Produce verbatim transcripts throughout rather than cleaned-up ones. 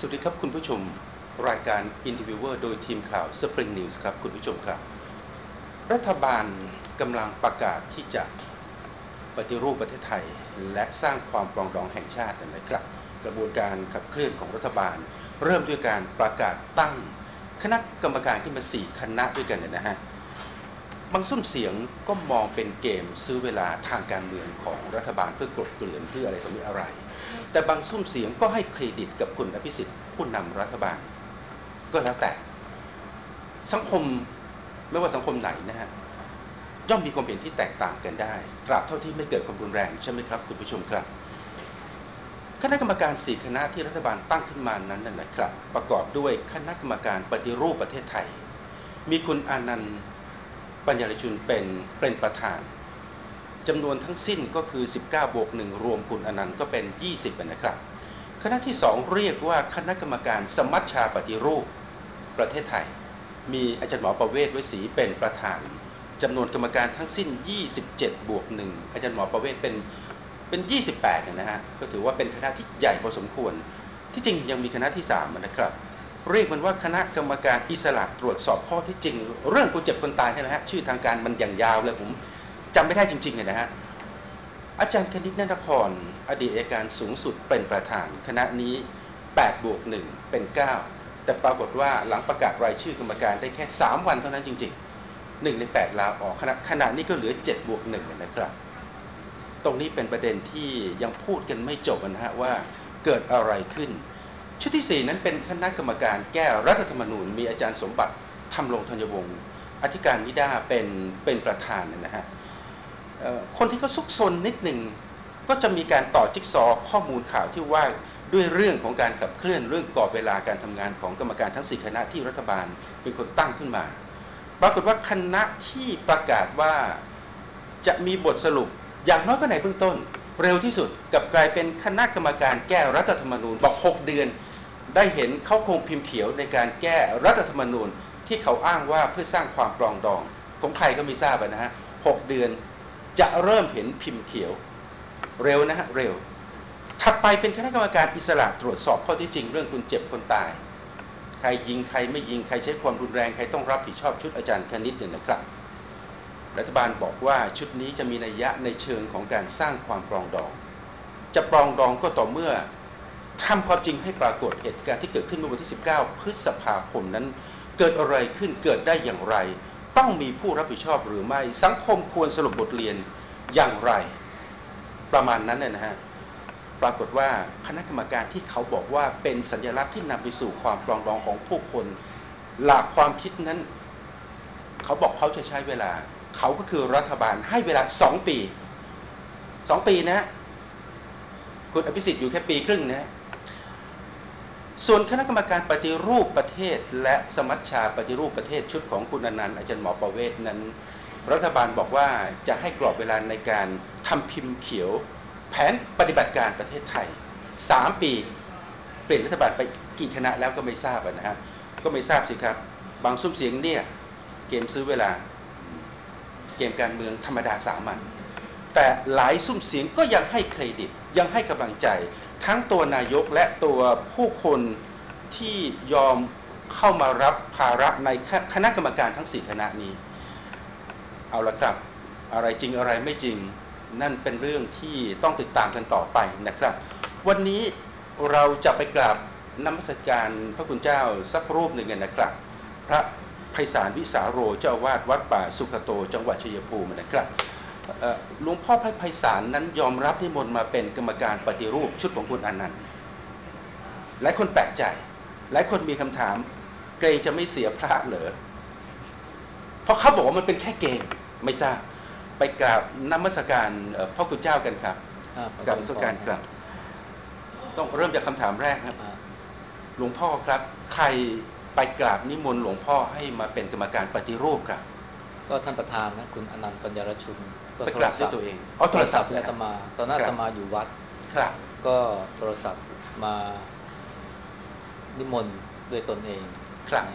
วัสดีครับคุณผู้ชมรายการ Interviewer โดยทีมข่าว Spring News ครับคุณผู้ชมครับรัฐบาลกำลังประกาศที่จะปฏิรูปประเทศไทยและสร้างความปรองดองแห่งชาตินะครับกระบวนการขับเคลื่อนของรัฐบาลเริ่มด้วยการประกาศตั้งคณะกรรมการขึ้นมาสี่คณะด้วยกันเนี่ยนะฮะบางซุ้มเสียงก็มองเป็นเกมซื้อเวลาทางการเมืองของรัฐบาลเพื่อกลบเกลื่อนเพื่ออะไรต่อมีอะไรแต่บางซุ้มเสียงก็ให้เครดิตกับคุณอภิสิทธิ์ผู้นำรัฐบาลก็แล้วแต่สังคมไม่ว่าสังคมไหนนะฮะย่อมมีความเห็นที่แตกต่างกันได้ตราบเท่าที่ไม่เกิดความรุนแรงใช่ไหมครับคุณผู้ชมครับคณะกรรมการสี่คณะที่รัฐบาลตั้งขึ้นมานั้นนะครับประกอบด้วยคณะกรรมการปฏิรูปประเทศไทยมีคุณอานันต์ปัญญารชุนเป็นเป็นประธานจำนวนทั้งสิ้นก็คือสิบเก้าบวกหนึ่งรวมคุณอนันต์ก็เป็นยี่สิบนะครับคณะที่สองเรียกว่าคณะกรรมการสมัชชาปฏิรูปประเทศไทยมีอาจารย์หมอประเวศไว้ศรีเป็นประธานจำนวนกรรมการทั้งสิ้นยี่สิบเจ็ดบวกหนึ่งอาจารย์หมอประเวศเป็นเป็นยี่สิบแปดนะฮะก็ถือว่าเป็นคณะที่ใหญ่พอสมควรที่จริงยังมีคณะที่สามนะครับเรียกมันว่าคณะกรรมการอิสระตรวจสอบข้อที่จริงเรื่องคนเจ็บคนตายนี่นะฮะชื่อทางการมันอย่างยาวเลยผมจำไม่ได้จริงๆเลยนะฮะอาจารย์คณิตนันทพรอดีตอัยการสูงสุดเป็นประธานคณะนี้แปดบวกหนึ่งเป็นเก้าแต่ปรากฏว่าหลังประกาศรายชื่อกรรมการได้แค่สามวันเท่านั้นจริงๆหนึ่งในแปดลาออกคณะขณะนี้ก็เหลือเจ็ดบวกหนึ่งนะครับตรงนี้เป็นประเด็นที่ยังพูดกันไม่จบนะฮะว่าเกิดอะไรขึ้นชุดที่สี่นั้นเป็นคณะกรรมการแก้รัฐธรรมนูญมีอาจารย์สมบัติธรรมรงธัญวงศ์อธิการนิด้าเป็นเป็นประธานนะฮะคนที่เขาซุกซนนิดหนึ่งก็จะมีการต่อจิ๊กซอข้อมูลข่าวที่ว่าด้วยเรื่องของการขับเคลื่อนเรื่องกรอบเวลาการทำงานของกรรมการทั้งสี่คณะที่รัฐบาลเป็นคนตั้งขึ้นมาปรากฏว่าคณะที่ประกาศว่าจะมีบทสรุปอย่างน้อยก็ในเบื้องต้นเร็วที่สุดกับกลายเป็นคณะกรรมการแก้รัฐธรรมนูญบอกหกเดือนได้เห็นเขาคงพิมพ์เขียวในการแก้รัฐธรรมนูญที่เขาอ้างว่าเพื่อสร้างความปรองดองของใครก็ไม่ทราบนะฮะหกเดือนจะเริ่มเห็นพิมพ์เขียวเร็วนะฮะเร็วถัดไปเป็นคณะกรรมการอิสระตรวจสอบข้อที่จริงเรื่องคนเจ็บคนตายใครยิงใครไม่ยิงใครใช้ความรุนแรงใครต้องรับผิดชอบชุดอาจารย์คณิตเนี่ยนะครับรัฐบาลบอกว่าชุดนี้จะมีนัยยะในเชิงของการสร้างความปรองดองจะปรองดองก็ต่อเมื่อทำความจริงให้ปรากฏเหตุการณ์ที่เกิดขึ้นเมื่อวันที่สิบเก้าพฤษภาคมนั้นเกิดอะไรขึ้นเกิดได้อย่างไรต้องมีผู้รับผิดชอบหรือไม่สังคมควรสรุปบทเรียนอย่างไรประมาณนั้นเนี่ยนะฮะปรากฏว่าคณะกรรมการที่เขาบอกว่าเป็นสัญลักษณ์ที่นำไปสู่ความปรองดองของผู้คนหลักความคิดนั้นเขาบอกเขาจะใช้เวลาเขาก็คือรัฐบาลให้เวลาสองปีสองปีนะคุณอภิสิทธิ์อยู่แค่ปีครึ่งนะส่วนคณะกรรมการปฏิรูปประเทศและสมัชชาปฏิรูปประเทศชุดของคุณอนันต์อาจารย์หมอประเวศนั้นรัฐบาลบอกว่าจะให้กรอบเวลาในการทำพิมพ์เขียวแผนปฏิบัติการประเทศไทยสามปีเปลี่ยนรัฐบาลไปกี่คณะแล้วก็ไม่ทราบนะฮะก็ไม่ทราบสิครับบางซุ้มเสียงเนี่ยเกมซื้อเวลาเกมการเมืองธรรมดาสามัญแต่หลายซุ้มเสียงก็ยังให้เครดิตยังให้กำลังใจทั้งตัวนายกและตัวผู้คนที่ยอมเข้ามารับภาระในคณะกรรมการทั้งสี่คณะนี้เอาละครับอะไรจริงอะไรไม่จริงนั่นเป็นเรื่องที่ต้องติดตามกันต่อไปนะครับวันนี้เราจะไปกราบนมัสการพระคุณเจ้าสักรูปหนึ่งนะครับพระไพศาลวิสาโรเจ้าอาวาสวัดป่าสุขโตจังหวัดชัยภูมินะครับหลวงพ่อพระไพศาลนั้นยอมรับนิมนต์มาเป็นกรรมการปฏิรูปชุดของคุณอนันต์หลายคนแปลกใจหลายคนมีคำถามเกรงจะไม่เสียพระเหรอเพราะเขาบอกว่ามันเป็นแค่เกมไม่ทราบไปกราบนมัสการพ่อคุณเจ้ากันครับกราบนมัสการครับต้องเริ่มจากคำถามแรกครับหลวงพ่อครับใครไปกราบนิมนต์หลวงพ่อให้มาเป็นกรรมการปฏิรูปครับก็ท่านประธานนะคุณอนันต์ปัญญารชุนก็โทรศัพท์ตัวเองเอาโทรศัพท์ให้อาตมาตอนนั้นอาตมาอยู่วัดก็โทรศัพท์มานิมนต์ด้วยตนเองครับ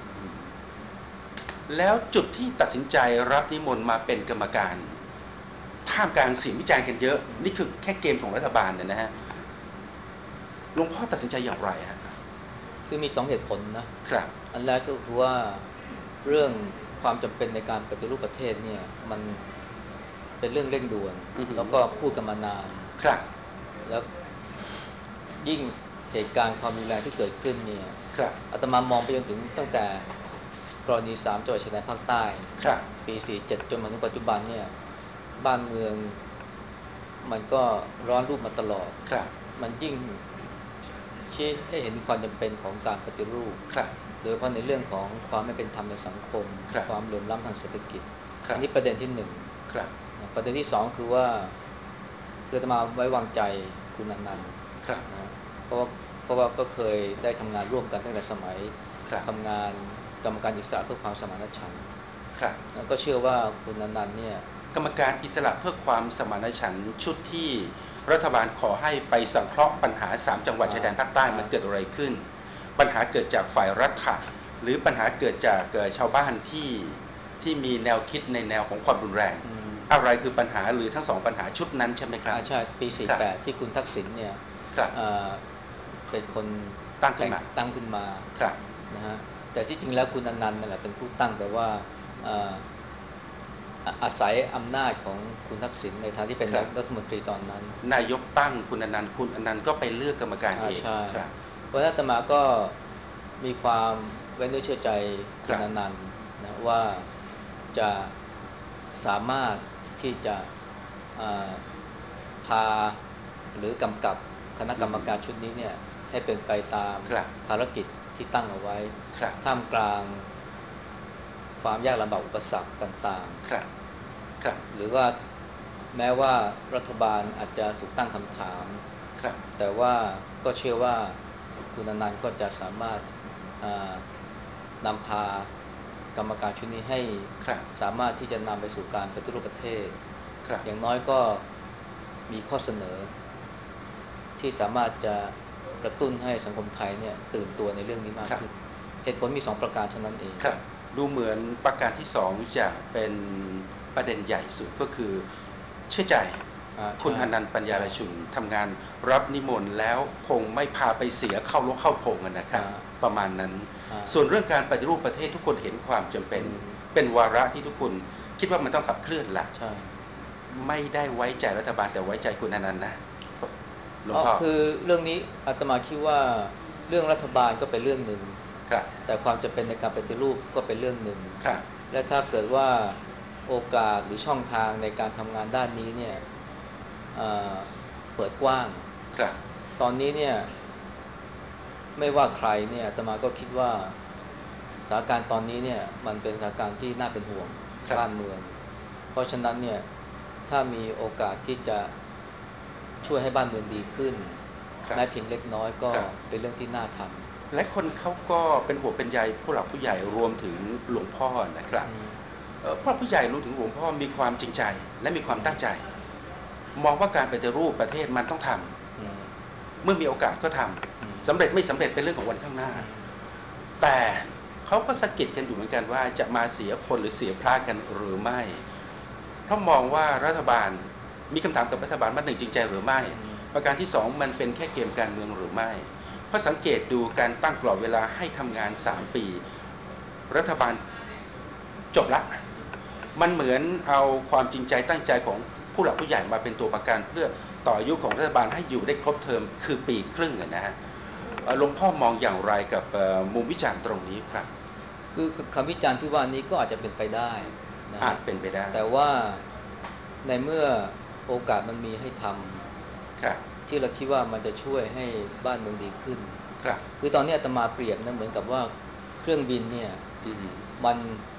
แล้วจุดที่ตัดสินใจรับนิมนต์มาเป็นกรรมการท่ามกลางเสียงวิจารณ์กันเยอะนี่คือแค่เกมของรัฐบาลเนี่ยนะฮะหลวงพ่อตัดสินใจอย่างไรฮะคือมีสองเหตุผลนะครับอันแรกก็คือว่าเรื่องความจำเป็นในการปฏิรูปประเทศเนี่ยมันเป็นเรื่องเร่งด่วนแล้วก็พูดกันมานานครับแล้วยิ่งเหตุการณ์ความรุนแรงที่เกิดขึ้นเนี่ยครับอาตมามองไปจนถึงตั้งแต่กรณีสามจังหวัดชายแดนภาคใต้ครับปีสี่สิบเจ็ดจนมาถึงปัจจุบันเนี่ยบ้านเมืองมันก็ร้อนรุ่มมาตลอดครับมันยิ่งชี้ให้เห็นถึงความจำเป็นของการปฏิรูปครับโดยเฉพาะในเรื่องของความไม่เป็นธรรมในสังคมครับความเหลื่อมล้ำทางเศรษฐกิจครับอันนี้ประเด็นที่หนึ่งครับประเด็นที่สองคือว่าคืออาตมาไว้วางใจคุณอนันต์ครับนะเพราะว่าเพราะว่าก็เคยได้ทำงานร่วมกันตั้งแต่สมัยครับทำงานกรรมการอิสระเพื่อความสมานฉันท์ครับแล้วก็เชื่อว่าคุณอนันต์เนี่ยกรรมการอิสระเพื่อความสมานฉันท์ชุดที่รัฐบาลขอให้ไปสังเคราะห์ปัญหาสามจังหวัดชายแดนภาคใต้มันเกิดอะไรขึ้นปัญหาเกิดจากฝ่ายรัฐะหรือปัญหาเกิดจากชาวบ้านที่ที่มีแนวคิดในแนวของความรุนแรงอะไรคือปัญหาหรือทั้งสองปัญหาชุดนั้นใช่ไหมครับใช่ปีสี่สิบแปดที่คุณทักษิณเนี่ยเป็นคนตั้งขึ้นมาตั้งขึ้นมาครับนะฮะแต่ที่จริงแล้วคุณอนันต์นั่นแหละเป็นผู้ตั้งแต่ว่าอาศัยอำนาจของคุณทักษิณในฐานะที่เป็นรัฐมนตรีตอนนั้นนายกตั้งคุณอนันต์คุณอนันต์ก็ไปเลือกกรรมการเองใช่เพราะฉะนั้นอาตมาก็มีความไว้เนื้อเชื่อใจคุณอนันต์นะว่าจะสามารถที่จะพาหรือกำกับคณะกรรมการชุดนี้เนี่ยให้เป็นไปตามภารกิจที่ตั้งเอาไว้ท่ามกลางความยากลำบากอุปสรรคต่างๆหรือว่าแม้ว่ารัฐบาลอาจจะถูกตั้งคำถามแต่ว่าก็เชื่อว่าคุณอนันต์ก็จะสามารถนำพากรรมการชุดนี้ให้สามารถที่จะนำไปสู่การปฏิรูปประเทศอย่างน้อยก็มีข้อเสนอที่สามารถจะกระตุ้นให้สังคมไทยเนี่ยตื่นตัวในเรื่องนี้มากขึ้นเหตุผลมีสองประการเท่านั้นเองครับดูเหมือนประการที่สองจะเป็นประเด็นใหญ่สุดก็คือเชื่อใจคุณอนันต์ปัญญารชุนทำงานรับนิมนต์แล้วคงไม่พาไปเสียเข้าลกเข้าพงกันนะครับประมาณนั้นส่วนเรื่องการปฏิรูปประเทศทุกคนเห็นความจำเป็นเป็นวาระที่ทุกคนคิดว่ามันต้องขับเคลื่อนละไม่ได้ไว้ใจรัฐบาลแต่ไว้ใจคุณอนันต์นะหลวงพ่อคือเรื่องนี้อาตมาคิดว่าเรื่องรัฐบาลก็เป็นเรื่องหนึ่งแต่ความจำเป็นในการปฏิรูปก็เป็นเรื่องหนึ่งและถ้าเกิดว่าโอกาสหรือช่องทางในการทำงานด้านนี้เนี่ยเปิดกว้างตอนนี้เนี่ยไม่ว่าใครเนี่ยอาตมาก็คิดว่าสถานการณ์ตอนนี้เนี่ยมันเป็นสถานการณ์ที่น่าเป็นห่วงบ้านเมืองเพราะฉะนั้นเนี่ยถ้ามีโอกาสที่จะช่วยให้บ้านเมืองดีขึ้นแม้เพียงเล็กน้อยก็เป็นเรื่องที่น่าทำและคนเขาก็เป็นห่วงเป็นใยผู้หลักผู้ใหญ่รวมถึงหลวงพ่อนะครับผู้หลักผู้ใหญ่รวมถึงหลวงพ่อมีความจริงใจและมีความตั้งใจมองว่าการปฏิรูปประเทศมันต้องทำเมื่อมีโอกาสก็ทำสำเร็จไม่สำเร็จเป็นเรื่องของวันข้างหน้าแต่เขาก็สะกิดกันอยู่เหมือนกันว่าจะมาเสียคนหรือเสียพระกันหรือไม่เพราะมองว่ารัฐบาลมีคำถามกับรัฐบาลว่าหนึ่งจริงใจหรือไม่ประการที่สองมันเป็นแค่เกมการเมืองหรือไม่เพราะสังเกตดูการตั้งกรอบเวลาให้ทำงานสามปีรัฐบาลจบละมันเหมือนเอาความจริงใจตั้งใจของผู้หลักผู้ใหญ่มาเป็นตัวประกันเพื่อต่ออายุของรัฐบาลให้อยู่ได้ครบเทอมคือปีครึ่งนะฮะหลวงพ่อมองอย่างไรกับมุมวิจารณ์ตรงนี้ครับคือคำวิจารณ์ที่ว่านี้ก็อาจจะเป็นไปได้นะอาจเป็นไปได้แต่ว่าในเมื่อโอกาสมันมีให้ทำที่เราคิดว่ามันจะช่วยให้บ้านเมืองดีขึ้นครับคือตอนนี้อาตมาเปรียบนะเหมือนกับว่าเครื่องบินเนี่ยมัน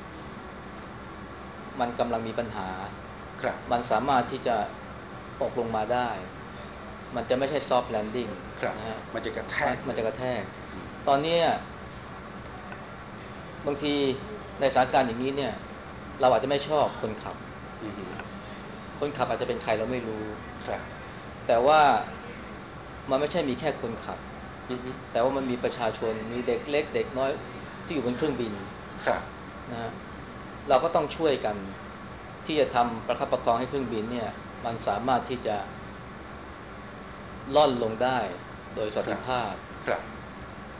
มันกำลังมีปัญหามันสามารถที่จะตกลงมาได้มันจะไม่ใช่ซอฟต์แลนดิ้งนะฮะมันจะกระแทกมันจะกระแทกตอนนี้บางทีในสถานการณ์อย่างนี้เนี่ยเราอาจจะไม่ชอบคนขับคนขับอาจจะเป็นใครเราไม่รู้แต่ว่ามันไม่ใช่มีแค่คนขับแต่ว่ามันมีประชาชนมีเด็กเล็กเด็กน้อยที่อยู่บนเครื่องบินนะฮะเราก็ต้องช่วยกันที่จะทำประคับประคองให้เครื่องบินเนี่ยมันสามารถที่จะล่อนลงได้โดยสวัสดิภาพ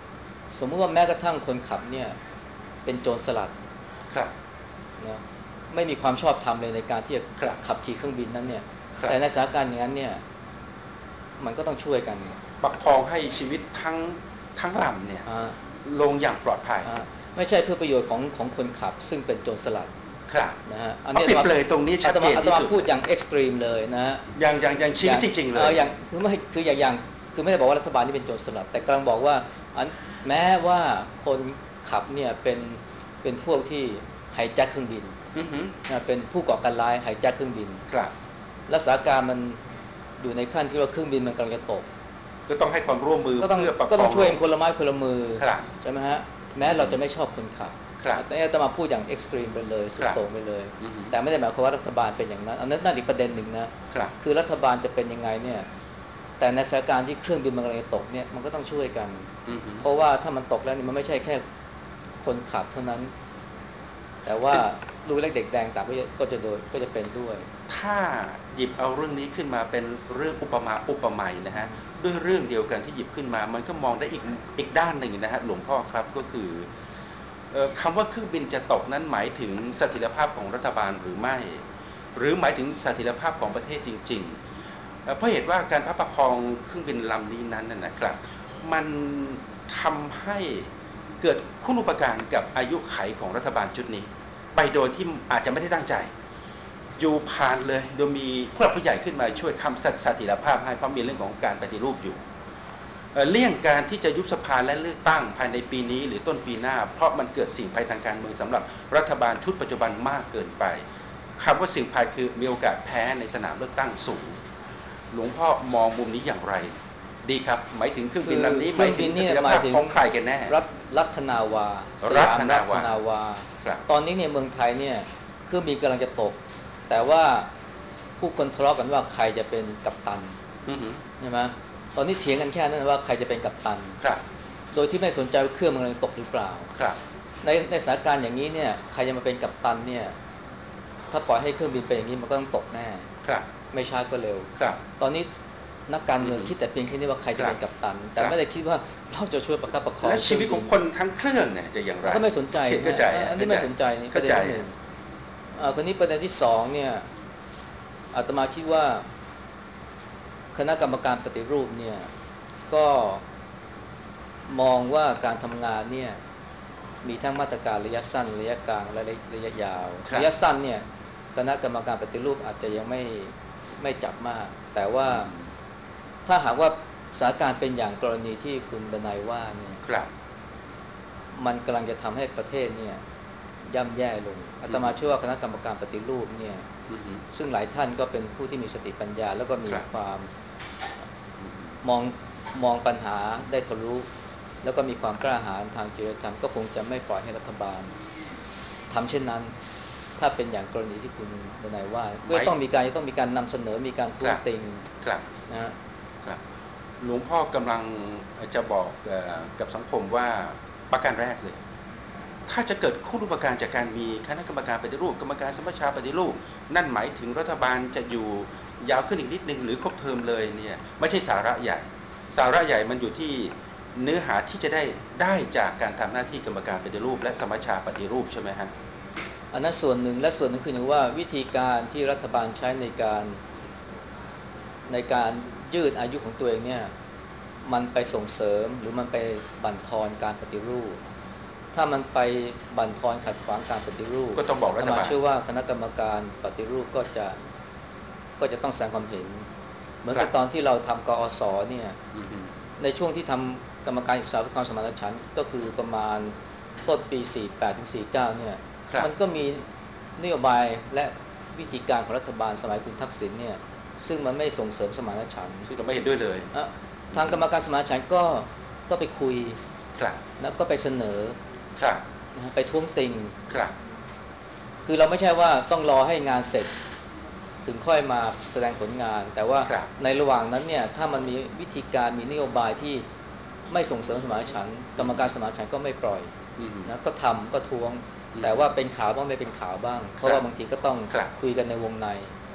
สมมติว่าแม้กระทั่งคนขับเนี่ยเป็นโจรสลัดครับนะไม่มีความชอบธรรมเลยในการที่จะขับขี่เครื่องบินนั้นเนี่ยแต่ในสถานการณ์อย่างนั้นเนี่ยมันก็ต้องช่วยกันประคองให้ชีวิตทั้งทั้งลำเนี่ยลงอย่างปลอดภัยไม่ใช่เพื่อประโยชน์ของของคนขับซึ่งเป็นโจรสลัดครับนะฮะอันนี้ปิดเลยตรงนี้ชัดเจนที่สุดพูดอย่างเอ็กซ์ตรีมเลยนะฮะอย่างอย่างอย่างชีวิตจริงๆเลยอย่างคือไม่คืออย่างอย่างคือไม่ได้บอกว่ารัฐบาลนี่เป็นโจรสลัดแต่กำลังบอกว่าอันแม้ว่าคนขับเนี่ยเป็นเป็นพวกที่ไฮแจ็คเครื่องบินนะเป็นผู้ก่อการร้ายไฮแจ็คเครื่องบินครับรักษาการมันอยู่ในขั้นที่ว่าเครื่องบินมันกำลังจะตกก็ต้องให้ความร่วมมือเพื่อประคองก็ต้องช่วยคนละไม้คนละมือใช่ไหมฮะแม้เราจะไม่ชอบคนขับแต่จะมาพูดอย่างเอ็กซ์ตรีมไปเลยสุดโต่งไปเลยแต่ไม่ได้หมายความว่ารัฐบาลเป็นอย่างนั้นอันนั้นนั่นอีกประเด็นหนึ่งนะคือรัฐบาลจะเป็นยังไงเนี่ยแต่ในสถานการณ์ที่เครื่องบินมันกำลังจะตกเนี่ยมันก็ต้องช่วยกันเพราะว่าถ้ามันตกแล้วนี่มันไม่ใช่แค่คนขับเท่านั้นแต่ว่าลูกเล็กเด็กแดงต่างก็จะโดนก็จะเป็นด้วยถ้าหยิบเอาเรื่องนี้ขึ้นมาเป็นเรื่องอุปมาอุปไมยนะฮะด้วยเรื่องเดียวกันที่หยิบขึ้นมามันก็มองได้อีกอีกด้านหนึ่งนะฮะหลวงพ่อครับก็คือคำว่าเครื่องบินจะตกนั้นหมายถึงเสถียรภาพของรัฐบาลหรือไม่หรือหมายถึงเสถียรภาพของประเทศจริงๆเพราะเหตุว่าการประคองเครื่องบินลำนี้นั้นนะครับมันทำให้เกิดคุณูปการกับอายุไขของรัฐบาลชุดนี้ไปโดยที่อาจจะไม่ได้ตั้งใจอยู่ผ่านเลยโดยมีผู้หลักผู้ใหญ่ขึ้นมาช่วยคำสัตย์เสถียรภาพให้เพราะมีเรื่องของการปฏิรูปอยู่เลี่ยงการที่จะยุบสภาและเลือกตั้งภายในปีนี้หรือต้นปีหน้าเพราะมันเกิดสิ่งภัยทางการเมืองสำหรับรัฐบาลชุดปัจจุบันมากเกินไปคำว่าสิ่งภัยคือมีโอกาสแพ้ในสนามเลือกตั้งสูงหลวงพ่อมองมุมนี้อย่างไรดีครับหมายถึงเครื่องบินลำนี้หมายถึงเสถียรภาพของใครกันแน่รัฐนาวาสยามรัฐนาวาตอนนี้เนี่ยเมืองไทยเนี่ยเครื่องบินกำลังจะตกแต่ว่าผู้คนทะเลาะกันว่าใครจะเป็นกัปตันใช่ไหมตอนนี้เถียงกันแค่นั้นว่าใครจะเป็นกัปตันโดยที่ไม่สนใจว่าเครื่องมันกำลังตกหรือเปล่าในในสถานการณ์อย่างนี้เนี่ยใครจะมาเป็นกัปตันเนี่ยถ้าปล่อยให้เครื่องบินเป็นอย่างนี้มันก็ต้องตกแน่ไม่ช้าก็เร็วตอนนี้นักการเมืองคิดแต่เพียงแค่นี้ว่าใครจะเป็นกัปตันแต่ไม่ได้คิดว่าเราจะช่วยประคับประคองและชีวิตของคนทั้งเครื่องเนี่ยจะอย่างไรก็ไม่สนใจอันนี้ไม่สนใจนี่ประเด็นที่หนึ่งคนนี้ประเด็นที่สองเนี่ยอาตมาคิดว่าคณะกรรมการปฏิรูปเนี่ยก็มองว่าการทำงานเนี่ยมีทั้งมาตรการระยะสั้นระยะกลางและระยะยาวระยะสั้นเนี่ยคณะกรรมการปฏิรูปอาจจะยังไม่ไม่จับมากแต่ว่าถ้าหากว่าสถานการณ์เป็นอย่างกรณีที่คุณดนัยว่าเนี่ยมันกำลังจะทำให้ประเทศเนี่ยย่ำแย่ลงอาตมาเชื่อว่าคณะกรรมการปฏิรูปเนี่ยซึ่งหลายท่านก็เป็นผู้ที่มีสติปัญญาแล้วก็มีความมองมองปัญหาได้ทะลุแล้วก็มีความกล้าหาญทางจริยธรรมก็คงจะไม่ปล่อยให้รัฐบาลทำเช่นนั้นถ้าเป็นอย่างกรณีที่คุณดนัยว่าก็ต้องมีการต้องมีการนำเสนอมีการท้วงติงนะฮะหลวงพ่อกำลังจะบอกกับสังคมว่าประการแรกเลยถ้าจะเกิดคุณูปการจากการมีคณะกรรมการปฏิรูปกรรมการสมัชชาปฏิรูปนั่นหมายถึงรัฐบาลจะอยู่ยาวขึ้นอีกนิดนึงหรือครบเทอมเลยเนี่ยไม่ใช่สาระใหญ่สาระใหญ่มันอยู่ที่เนื้อหาที่จะได้ได้จากการทำหน้าที่กรรมการปฏิรูปและสมัชชาปฏิรูปใช่ไหมฮะอันนั้นส่วนหนึ่งและส่วนหนึ่งคืออย่างว่าวิธีการที่รัฐบาลใช้ในการในการยืดอายุของตัวเองเนี่ยมันไปส่งเสริมหรือมันไปบั่นทอนการปฏิรูปถ้ามันไปบั่นทอนขัดขวางการปฏิรูปก็ต้องบอกรัฐบาลเชื่อว่าคณะกรรมการปฏิรูปก็จะก็จะต้องแสดงความเห็นเหมือนกับตอนที่เราทำกอสเนี่ยในช่วงที่ทำกรรมการศึกษาความสมานฉันท์ก็คือประมาณต้นปีสี่สิบแปดถึงสี่สิบเก้าเนี่ยมันก็มีนโยบายและวิธีการของรัฐบาลสมัยคุณทักษิณเนี่ยซึ่งมันไม่ส่งเสริมสมานฉันท์ซึ่งเราไม่เห็นด้วยเลยทางกรรมการสมานฉันท์ก็ก็ไปคุยแล้วก็ไปเสนอนะไปท้วงติงคือเราไม่ใช่ว่าต้องรอให้งานเสร็จถึงค่อยมาแสดงผลงานแต่ว่าในระหว่างนั้นเนี่ยถ้ามันมีวิธีการมีนโยบายที่ไม่ส่งเสริมสมานฉันท์กรรมการสมานฉันท์ก็ไม่ปล่อยนะก็ทำก็ท้วงแต่ว่าเป็นข่าวบ้างไม่เป็นข่าวบ้างเพราะว่าบางทีก็ต้องคุยกันในวงใน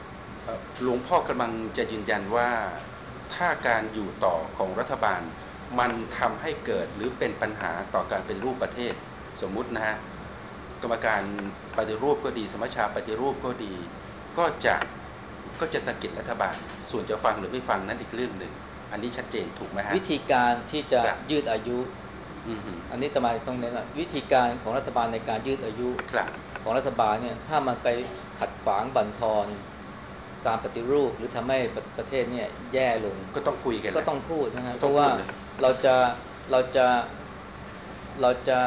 หลวงพ่อกำลังจะยืนยันว่าถ้าการอยู่ต่อของรัฐบาลมันทำให้เกิดหรือเป็นปัญหาต่อการเป็นรูปประเทศสมมุตินะฮะกรรมการปฏิรูปก็ดีสมัชชาปฏิรูปก็ดีก็จะก็จะสะกิดรัฐบาลส่วนจะฟังหรือไม่ฟังนั้นอีกเรื่องหนึ่งอันนี้ชัดเจนถูกไหมฮะวิธีการที่จะยืดอายุอันนี้ตมาต้องเน้นว่าวิธีการของรัฐบาลในการยืดอายุของรัฐบาลเนี่ยถ้ามันไปขัดขวางบั่นทอนการปฏิรูปหรือทำให้ประเทศเนี่ยแย่ลงก็ต้องคุยกันก็ต้องพูดนะฮะเพราะว่าเราจะเราจะเราจะ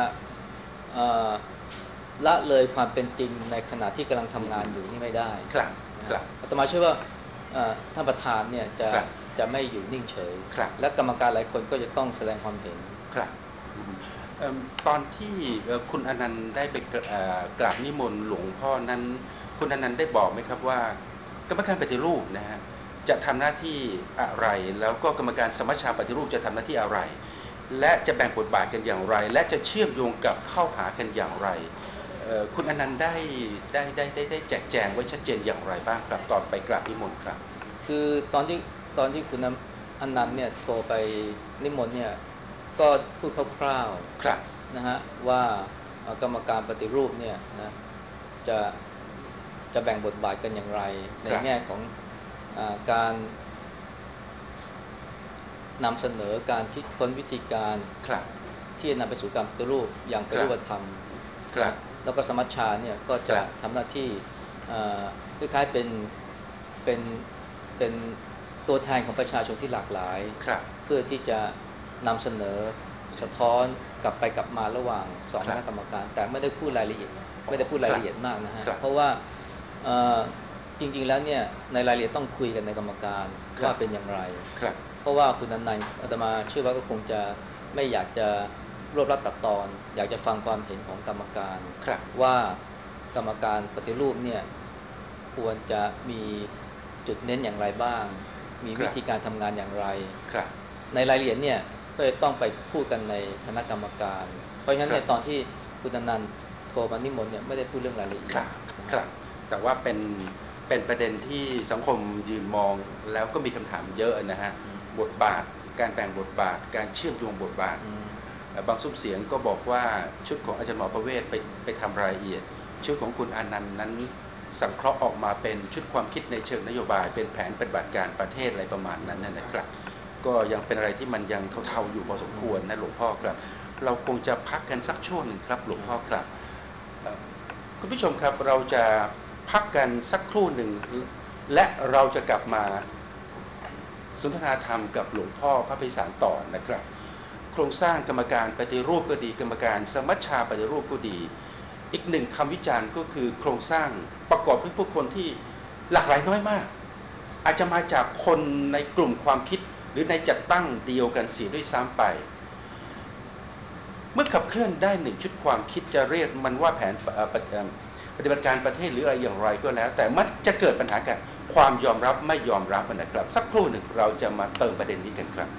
ละเลยความเป็นจริงในขณะที่กำลังทำงานอยู่นี่ไม่ได้ครับครับอาตมาเชื่อว่าท่านประธานเนี่ยจะจะไม่อยู่นิ่งเฉยและกรรมการหลายคนก็จะต้องแสดงความเห็นครับตอนที่คุณอนันต์ได้ไปกราบนิมนต์หลวงพ่อนั้นคุณอนันต์ได้บอกไหมครับว่ากรรมการปฏิรูปนะฮะจะทำหน้าที่อะไรแล้วก็กรรมการสมัชชาปฏิรูปจะทำหน้าที่อะไรและจะแบ่งบทบาทกันอย่างไรและจะเชื่อมโยงกับเข้าหากันอย่างไรคุณอนันต์ได้ได้ได้ได้ได้แจกแจงไว้ชัดเจนอย่างไรบ้างครับตอนไปกราบนิมนต์ครับคือตอนที่ตอนที่คุณอนันต์เนี่ยโทรไปนิมนต์เนี่ยก็พูดคร่าวๆนะฮะว่ากรรมการปฏิรูปเนี่ยนะจะจะแบ่งบทบาทกันอย่างไรในแง่ของอาการนำเสนอการคิดค้นวิธีการที่จะนำไปสู่การปฏิรูปอย่างเป็นรูปธรรมแล้วก็สมัชชาเนี่ยก็จะทำหน้าที่คล้ายๆเป็นเป็นเป็นตัวแทนของประชาชนที่หลากหลายเพื่อที่จะนำเสนอสะท้อนกลับไปกลับมาระหว่างสองคณะกรรมการแต่ไม่ได้พูดรายละเอียดไม่ได้พูดรายละเอียดมากนะฮะเพราะว่าจริงๆแล้วเนี่ยในรายละเอียดต้องคุยกันในกรรมการว่าเป็นอย่างไรเพราะว่าคุณนันท์อาตมาเชื่อว่าก็คงจะไม่อยากจะรวบรัดตัดตอนอยากจะฟังความเห็นของกรรมการว่ากรรมการปฏิรูปเนี่ยควรจะมีจุดเน้นอย่างไรบ้างมีวิธีการทำงานอย่างไรในรายละเอียดเนี่ยก็จะต้องไปพูดกันในคณะกรรมการเพราะฉะนั้นในตอนที่คุณนันท์โทรมานิมนต์เนี่ยไม่ได้พูดเรื่องรายละเอียดครับแต่ว่าเป็นเป็นประเด็นที่สังคมยืนมองแล้วก็มีคำถามเยอะนะฮะบทบาทการแบ่งบทบาทการเชื่อมโยงบทบาทบางซุ้มเสียงก็บอกว่าชุดของอาจารย์หมอประเวศไปไปทำรายละเอียดชุดของคุณอนันต์นั้นสังเคราะห์ออกมาเป็นชุดความคิดในเชิงนโยบายเป็นแผนปฏิบัติการประเทศอะไรประมาณนั้นนะครับก็ยังเป็นอะไรที่มันยังเทาๆอยู่พอสมควรนะหลวงพ่อครับเราคงจะพักกันสักช่วงหนึ่งครับหลวงพ่อครับคุณผู้ชมครับเราจะพักกันสักครู่หนึ่งและเราจะกลับมาสนทนาธรรมกับหลวงพ่อพระไพศาลต่อนะครับโครงสร้างกรรมการปฏิรูปก็ดีกรรมการสมัชชาปฏิรูปก็ดีอีกหนึ่งคำวิจารณ์ก็คือโครงสร้างประกอบด้วยผู้คนที่หลากหลายน้อยมากอาจจะมาจากคนในกลุ่มความคิดหรือในจัดตั้งเดียวกันเสียด้วยซ้ำไปเมื่อขับเคลื่อนได้หนึ่งชุดความคิดจะเรียกมันว่าแผนปฏิบัติการประเทศหรืออะไรอย่างไรก็แล้วแต่มันจะเกิดปัญหากันความยอมรับไม่ยอมรับนะครับสักครู่หนึ่งเราจะมาเติมประเด็นนี้กันครับ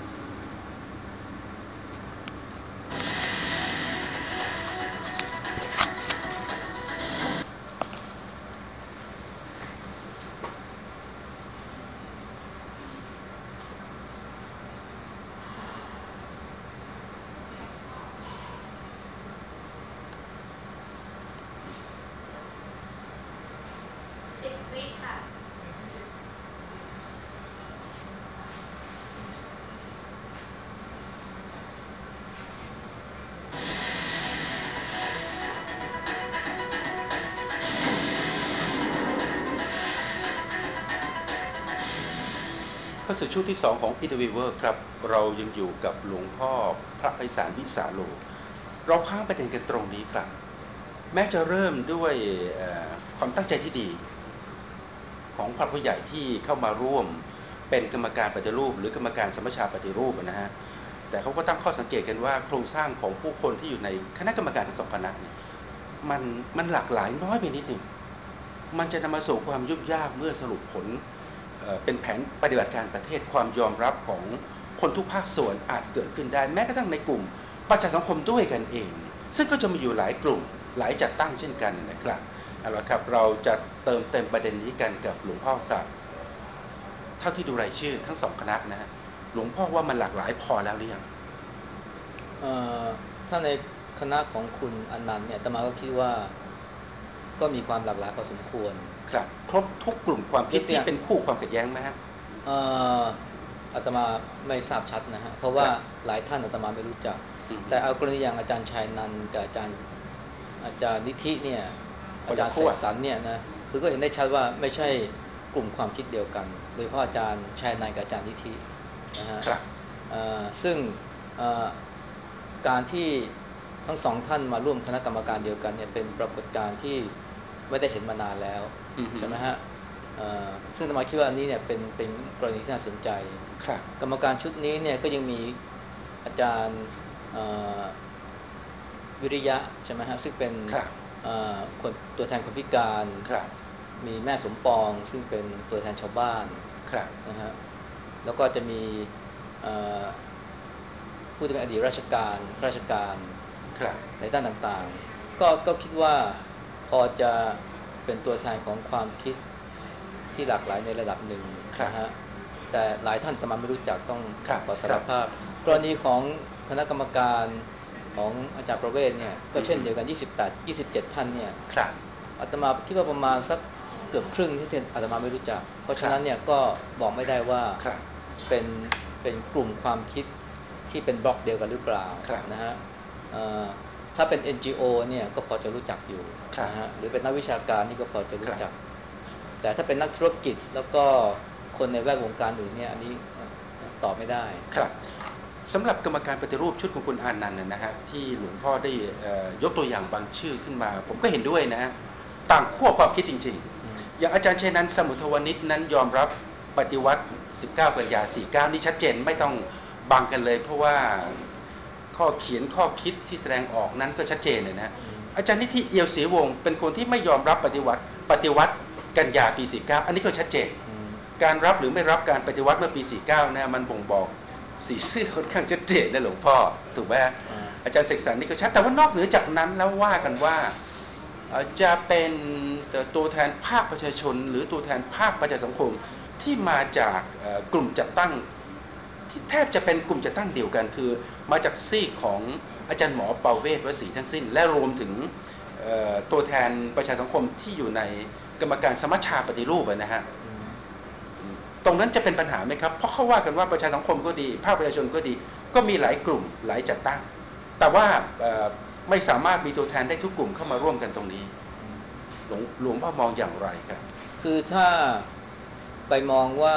เข้าสู่ช่วงที่สองของ Interviewer ครับเรายังอยู่กับหลวงพ่อพระไพศาลวิสาโลเราค้างประเด็นกันตรงนี้ครับแม้จะเริ่มด้วยความตั้งใจที่ดีของพระผู้ใหญ่ที่เข้ามาร่วมเป็นกรรมการปฏิรูปหรือกรรมการสมัชชาปฏิรูปนะฮะแต่เขาก็ตั้งข้อสังเกตกันว่าโครงสร้างของผู้คนที่อยู่ในคณะกรรมการทั้งสองคณะเนี่ยมันมันหลากหลายน้อยไปนิดหนึ่งมันจะนำมาสู่ความยุ่งยากเมื่อสรุปผลเป็นแผนปฏิบัติการประเทศความยอมรับของคนทุกภาคส่วนอาจเกิดขึ้นได้แม้กระทั่งในกลุ่มประชาสังคมด้วยกันเองซึ่งก็จะมีอยู่หลายกลุ่มหลายจัดตั้งเช่นกันนะครับเอาละครับเราจะเติมเต็มประเด็นนี้กันกับหลวงพ่อครับเท่าที่ดูรายชื่อทั้งสองคณะนะฮะหลวงพ่อว่ามันหลากหลายพอแล้วหรือยังเอ่อถ้าในคณะของคุณอนันต์เนี่ยอาตมาก็คิดว่าก็มีความหลากหลายพอสมควรครับครบทุกกลุ่มความคิดยกตัวอย่างที่เป็นคู่ความขัดแย้งไหมฮะเอ่ออาตมาไม่ทราบชัดนะฮะเพราะคว่ารับหลายท่านอาตมาไม่รู้จักอือฮึแต่เอากรณีอย่างอาจารย์ชัยนันท์กับอาจารย์อาจารย์นิธิเนี่ยอาจารย์เสคนละขั้วกสรรเนี่ยนะคือก็เห็นได้ชัดว่าไม่ใช่กลุ่มความคิดเดียวกันโดยเฉพาะอาจารย์ชัยนันท์กับอาจารย์นิธินะฮะครับเอ่อซึ่งเอ่อการที่ทั้งสองท่านมาร่วมคณะกรรมการเดียวกันเนี่ยเป็นปรากฏการณ์ที่ไม่ได้เห็นมานานแล้วอือฮึใช่ไหมฮะเอ่อซึ่งอาตมาคิดว่าอันนี้เนี่ยเป็นเป็นกรณีที่น่าสนใจครับกรรมการชุดนี้เนี่ยก็ยังมีอาจารย์เอ่อวิริยะใช่ไหมฮะซึ่งเป็นครับเอ่อคนตัวแทนคนพิการครับมีแม่สมปองซึ่งเป็นตัวแทนชาวบ้านครับนะฮะแล้วก็จะมีเอ่อผู้ที่เป็นอดีตราชการข้าราชการครับในด้านต่างๆก็ก็คิดว่าพอจะเป็นตัวแทนของความคิดที่หลากหลายในระดับหนึ่งครับนะฮะแต่หลายท่านอาตมาไม่รู้จักต้องครับขอสาครับรภาพกรณีของคณะกรรมการของอาจารย์ประเวศเนี่ยก็อือฮึเช่นเดียวกันยี่สิบแปด ยี่สิบเจ็ดท่านเนี่ยครับอาตมาคิดว่าประมาณสักเกือบครึ่งที่อาตมาไม่รู้จักเพราะครับฉะนั้นเนี่ยก็บอกไม่ได้ว่าครับเป็นเป็นกลุ่มความคิดที่เป็นบล็อกเดียวกันหรือเปล่าครับนะฮะเอ่อถ้าเป็น เอ็น จี โอ เนี่ยก็พอจะรู้จักอยู่ครับนะฮะหรือเป็นนักวิชาการนี่ก็พอจะครับรู้จักแต่ถ้าเป็นนักธุรกิจแล้วก็คนในแวดวงการอื่นเนี่ยอันนี้ตอบไม่ได้ครับสำหรับกรรมการปฏิรูปชุดของคุณอานันต์นะฮะที่หลวงพ่อได้ยกตัวอย่างบางชื่อขึ้นมาผมก็เห็นด้วยนะฮะต่างขั้วความคิดจริงๆอย่างอาจารย์ชัยนันท์สมุทรวณิชนั้นยอมรับปฏิวัติสิบเก้ากันยาสี่สิบเก้านี่ชัดเจนไม่ต้องบังกันเลยเพราะว่าข้อเขียนข้อคิดที่แสดงออกนั้นก็ชัดเจนเลยนะอาจารย์นิธิเอียวศรีวงศ์เป็นคนที่ไม่ยอมรับปฏิวัติปฏิวัติกันยาปีสี่สิบเก้าอันนี้ก็ชัดเจนการรับหรือไม่รับการปฏิวัติเมื่อปีสี่สิบเก้านะมันบ่งบอกสีเสื้อค่อนข้างชัดเจนนะหลวงพ่อถูกไหมอาจารย์เสกสรรนี่ก็ชัดแต่ว่านอกเหนือจากนั้นแล้วว่ากันว่าจะเป็นตัวแทนภาคประชาชนหรือตัวแทนภาคประชาสังคมที่มาจากกลุ่มจัดตั้งที่แทบจะเป็นกลุ่มจัดตั้งเดียวกันคือมาจากซีกของอาจารย์หมอเปาเวศวสีทั้งสิ้นและรวมถึงตัวแทนประชาสังคมที่อยู่ในกรรมการสมัชชาปฏิรูปนะฮะตรงนั้นจะเป็นปัญหาไหมครับเพราะเขาว่ากันว่าประชาสังคมก็ดีภาคประชาชนก็ดีก็มีหลายกลุ่มหลายจัดตั้งแต่ว่าไม่สามารถมีตัวแทนได้ทุกกลุ่มเข้ามาร่วมกันตรงนี้หลวงหลวงพ่อมองอย่างไรครับคือถ้าไปมองว่า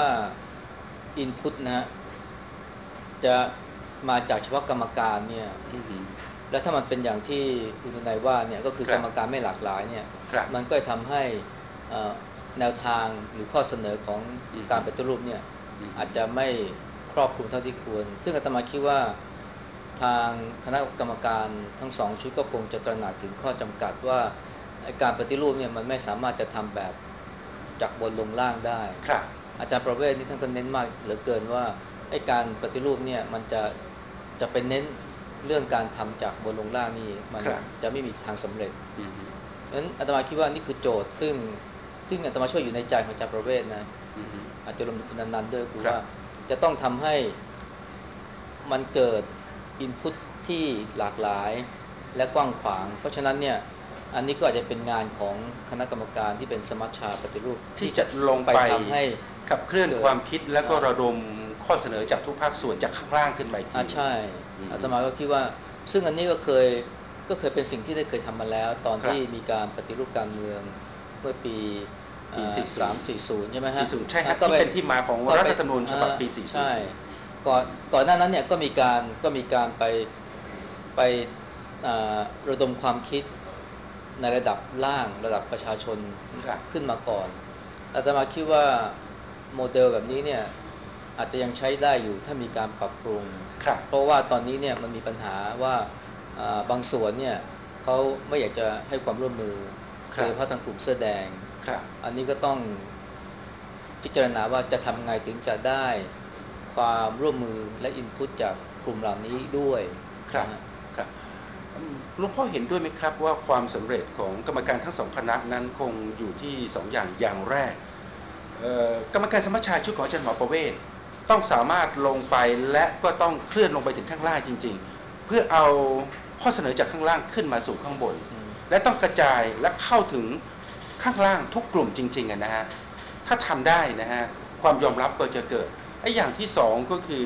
input นะฮะจะมาจากเฉพาะกรรมการเนี่ยแล้วถ้ามันเป็นอย่างที่คุณทนายว่าเนี่ยก็คือกรรมการไม่หลากหลายเนี่ยมันก็ทำให้แนวทางหรือข้อเสนอของการปฏิรูปเนี่ยอาจจะไม่ครอบคลุมเท่าที่ควรซึ่งอาตมาคิดว่าทางคณะกรรมการทั้งสองชุดก็คงจะตระหนักถึงข้อจำกัดว่าการปฏิรูปเนี่ยมันไม่สามารถจะทำแบบจากบนลงล่างได้อาจารย์ประเวศนี่ท่านก็เน้นมากเหลือเกินว่าไอ้การปฏิรูปเนี่ยมันจะจะเป็นเน้นเรื่องการทำจากบนลงล่างนี่มันจะไม่มีทางสำเร็จเพราะฉะนั้นอาตมาคิดว่านี่คือโจทย์ซึ่งซึ่งอาตมาช่วยอยู่ในใจของอาจารย์ประเวศนะอาจจะรวมถึงคุณนันท์ด้วยคือว่าจะต้องทำให้มันเกิดอินพุตที่หลากหลายและกว้างขวางเพราะฉะนั้นเนี่ยอันนี้ก็อาจจะเป็นงานของคณะกรรมการที่เป็นสมัชชาปฏิรูปที่จะลงไปทำให้ขับเคลื่อนความคิดแล้วก็ระดมข้อเสนอจากทุกภาคส่วนจากข้างล่างขึ้นไปทีอ่าใช่อาตมาก็คิดว่าซึ่งอันนี้ก็เคยก็เคยเป็นสิ่งที่ได้เคยทำมาแล้วตอนที่มีการปฏิรูปการเมืองเมื่อปีสามสี่ศูนย์ใช่ไหมฮะใช่ครับที่เป็นที่มาของรัฐธรรมนูญฉบับปีสี่สิบใช่ก่อนก่อนหน้านั้นเนี่ยก็มีการก็มีการไปไประดมความคิดในระดับล่างระดับประชาชนขึ้นมาก่อนอาตมาคิดว่าโมเดลแบบนี้เนี่ยอาจจะยังใช้ได้อยู่ถ้ามีการปรับปรุงเพราะว่าตอนนี้เนี่ยมันมีปัญหาว่าบางส่วนเนี่ยเขาไม่อยากจะให้ความร่วมมือโดยเฉพาะทางกลุ่มเสื้อแดงอันนี้ก็ต้องพิจารณาว่าจะทำไงถึงจะได้ความร่วมมือและอินพุตจากกลุ่มเหล่านี้ด้วยครับครับหลวงพ่อเห็นด้วยไหมครับว่าความสำเร็จของกรรมการทั้งสองคณะนั้นคงอยู่ที่สองอย่างอย่างแรกกรรมการสมัชชาชุดของอาจารย์หมอประเวศต้องสามารถลงไปและก็ต้องเคลื่อนลงไปถึงข้างล่างจริงๆ เพื่พื่อเอาข้อเสนอจากข้างล่างขึ้นมาสู่ข้างบนและต้องกระจายและเข้าถึงข้างล่างทุกกลุ่มจริงๆนะฮะถ้าทำได้นะฮะความยอมรับก็จะเกิดไอ้อย่างที่สองก็คือ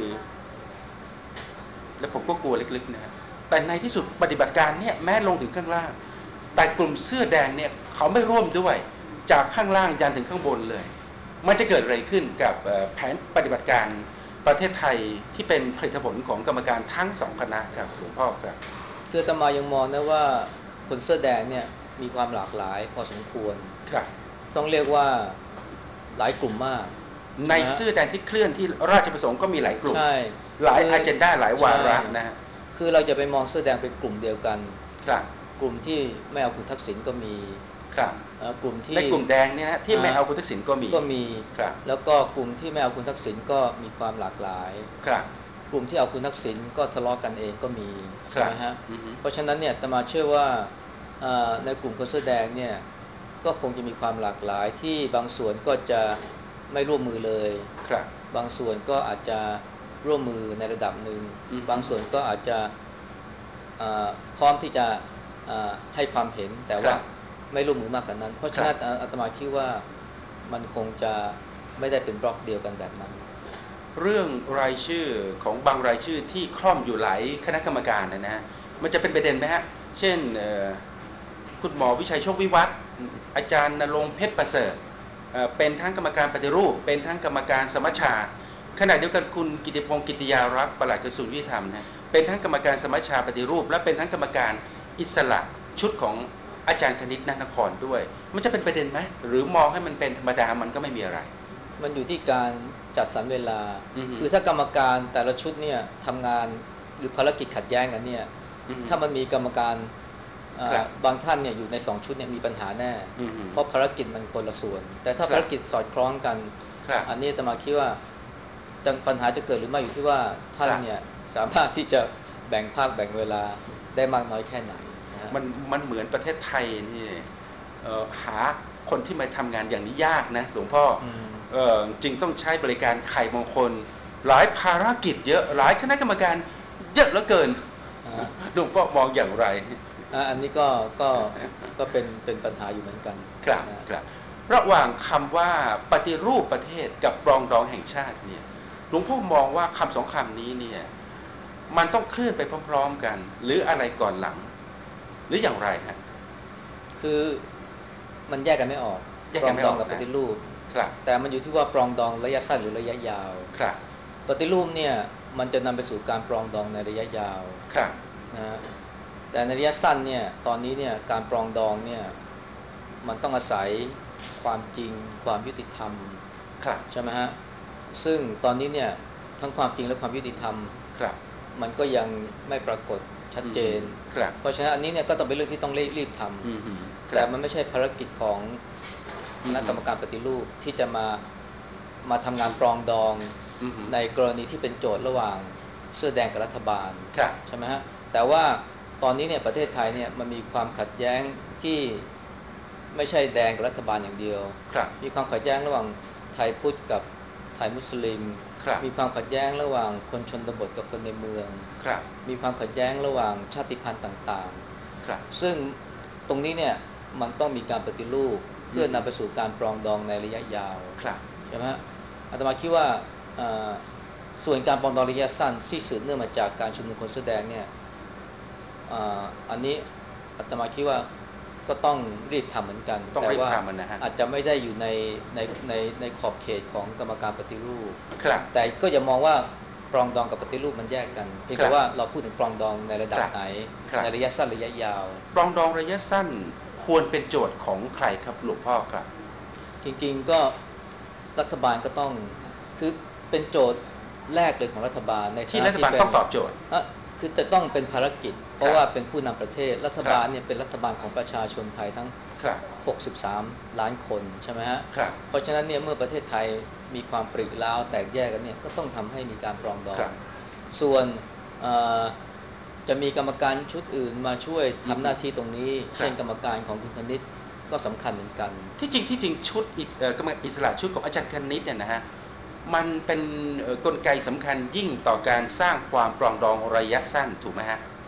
และผมก็กลัวลึกๆนะฮะแต่ในที่สุดปฏิบัติการเนี่ยแม้ลงถึงข้างล่างแต่กลุ่มเสื้อแดงเนี่ยเขาไม่ร่วมด้วยจากข้างล่างยันถึงข้างบนเลยมันจะเกิดอะไรขึ้นกับแผนปฏิบัติการประเทศไทยที่เป็นผลิตผลของกรรมการทั้งสองคณะครับหลวงพ่อครับคืออาตมายังมองนะว่าคนเสื้อแดงเนี่ยมีความหลากหลายพอสมควรครับต้องเรียกว่าหลายกลุ่มมากในเสื้อแดงที่เคลื่อนที่ราชประสงค์ก็มีหลายกลุ่มใช่หลายอเจนดาหลายวาระนะฮะคือเราจะไปมองเสื้อแดงเป็นกลุ่มเดียวกันครับกลุ่มที่ไม่เอาคุณทักษิณก็มีครับกลุ่มที่ในกลุ่มแดงเนี่ยที่ไม่เอาคุณทักษิณก็มีก็มีครับแล้วก็กลุ่มที่ไม่เอาคุณทักษิณก็มีความหลากหลายครับกลุ่มที่เอาคุณทักษิณก็ทะเลาะกันเองก็มีใช่ไหมฮะอือเพราะฉะนั้นเนี่ยอาตมาเชื่อว่าในกลุ่มคนเสื้อแดงเนี่ยก็คงจะมีความหลากหลายที่บางส่วนก็จะไม่ร่วมมือเลยครับบางส่วนก็อาจจะร่วมมือในระดับหนึ่งบางส่วนก็อาจจะพร้อมที่จะให้ความเห็นแต่ว่าไม่ร่วมมือมากกว่านั้นเพราะฉะนั้นอาตมาคิดว่ามันคงจะไม่ได้เป็นบล็อกเดียวกันแบบนั้นเรื่องรายชื่อของบางรายชื่อที่คล่อมอยู่หลายคณะกรรมการนะฮะมันจะเป็นประเด็นไหมฮะเช่นคุณหมอวิชัยโชควิวัฒน์อาจารย์ณรงค์เพชรประเสริฐเป็นทั้งกรรมการปฏิรูปเป็นทั้งกรรมการสมัชชาขณะเดียวกันคุณกิติพงศ์กิติยารักษ์ปลัดกระทรวงยุติธรรมนะเป็นทั้งกรรมการสมัชชาปฏิรูปและเป็นทั้งกรรมการอิสระชุดของอาจารย์คณิตนครด้วยมันจะเป็นประเด็นไหมหรือมองให้มันเป็นธรรมดามันก็ไม่มีอะไรมันอยู่ที่การจัดสรรเวลาคือถ้ากรรมการแต่ละชุดเนี่ยทำงานหรือภารกิจขัดแย้งกันเนี่ยถ้ามันมีกรรมการบางท่านเนี่ยอยู่ในสองชุดเนี่ยมีปัญหาแน่เพราะภารกิจมันคนละส่วนแต่ถ้าภารกิจสอดคล้องกันอันนี้อาตมาคิดว่าปัญหาจะเกิดหรือไม่อยู่ที่ว่าท่านเนี่ยสามารถที่จะแบ่งภาคแบ่งเวลาได้มากน้อยแค่ไหนมันมันเหมือนประเทศไทยนี่หาคนที่มาทำงานอย่างนี้ยากนะหลวงพ่อจริงต้องใช้บริการไข่มงคลหลายภารกิจเยอะหลายคณะกรรมการเยอะเหลือเกินหลวงพ่อมองอย่างไรอันนี้ก็ก็ก็เป็นเป็นปัญหาอยู่เหมือนกันครับครับระหว่างคำว่าปฏิรูปประเทศกับปรองดองแห่งชาติเนี่ยหลวงพ่อมองว่าคำสองคำนี้เนี่ยมันต้องเคลื่อนไปพร้อมๆกันหรืออะไรก่อนหลังหรืออย่างไรฮะคือมันแยกกันไม่ออกปรองดองกับปฏิรูปแต่มันอยู่ที่ว่าปรองดองระยะสั้นหรือระยะยาวปฏิรูปเนี่ยมันจะนำไปสู่การปรองดองในระยะยาวนะแต่ในระยะสั้นเนี่ยตอนนี้เนี่ยการปรองดองเนี่ยมันต้องอาศัยความจริงความยุติธรรมใช่ไหมฮะซึ่งตอนนี้เนี่ยทั้งความจริงและความยุติธรรมมันก็ยังไม่ปรากฏชัดเจนเพราะฉะนั้นอันนี้เนี่ยก็ต้องเป็นเรื่องที่ต้องรีบทำแต่มันไม่ใช่ภารกิจของคณะกรรมการปฏิรูปที่จะมามาทำงานปรองดองในกรณีที่เป็นโจทย์ระหว่างเสื้อแดงกับรัฐบาลใช่ไหมฮะแต่ว่าตอนนี้เนี่ยประเทศไทยเนี่ยมันมีความขัดแย้งที่ไม่ใช่แดงกับรัฐบาลอย่างเดียวมีความขัดแย้งระหว่างไทยพุทธกับไทยมุสลิมมีความขัดแย้งระหว่างคนชนบทกับคนในเมืองมีความขัดแย้งระหว่างชาติพันธุ์ต่างๆซึ่งตรงนี้เนี่ยมันต้องมีการปฏิรูปเพื่อนำไปสู่การปรองดองในระยะยาวใช่ไหมอาตมาคิดว่าส่วนการปรองดองระยะสั้นที่สืบเนื่องมาจากการชุมนุมคนแสดงเนี่ยอันนี้อาตมาคิดว่าก็ต้องรีบทำเหมือนกันแต่ว่าอาจจะไม่ได้อยู่ในในในในขอบเขตของกรรมการปฏิรูปแต่ก็อย่ามองว่าปรองดองกับปฏิรูปมันแยกกันเพียงแต่ว่าเราพูดถึงปรองดองในระดับไหนในระยะสั้นระยะยาวปรองดองระยะสั้นควรเป็นโจทย์ของใครครับหลวงพ่อครับจริงๆก็รัฐบาลก็ต้องคือเป็นโจทย์แรกเลยของรัฐบาลในที่รัฐบาลต้องตอบโจทย์คือจะต้องเป็นภารกิจเพราะว่าเป็นผู้นำประเทศรัฐบาลเนี่ยเป็นรัฐบาลของประชาชนไทยทั้งหกสิบสามล้านคนใช่ไหมฮะเพราะฉะนั้นเนี่ยเมื่อประเทศไทยมีความปริร้าวแตกแยกกันเนี่ยก็ต้องทำให้มีการปรองดองส่วนจะมีกรรมการชุดอื่นมาช่วยทำหน้าที่ตรงนี้เช่นกรรมการของคุณคณิตก็สำคัญเหมือนกันที่จริงที่จริงชุดกรรมการอิสระชุดของอาจารย์คณิตเนี่ยนะฮะมันเป็นกลไกสำคัญยิ่งต่อการสร้างความปรองดองระยะสั้นถูกไหมฮะ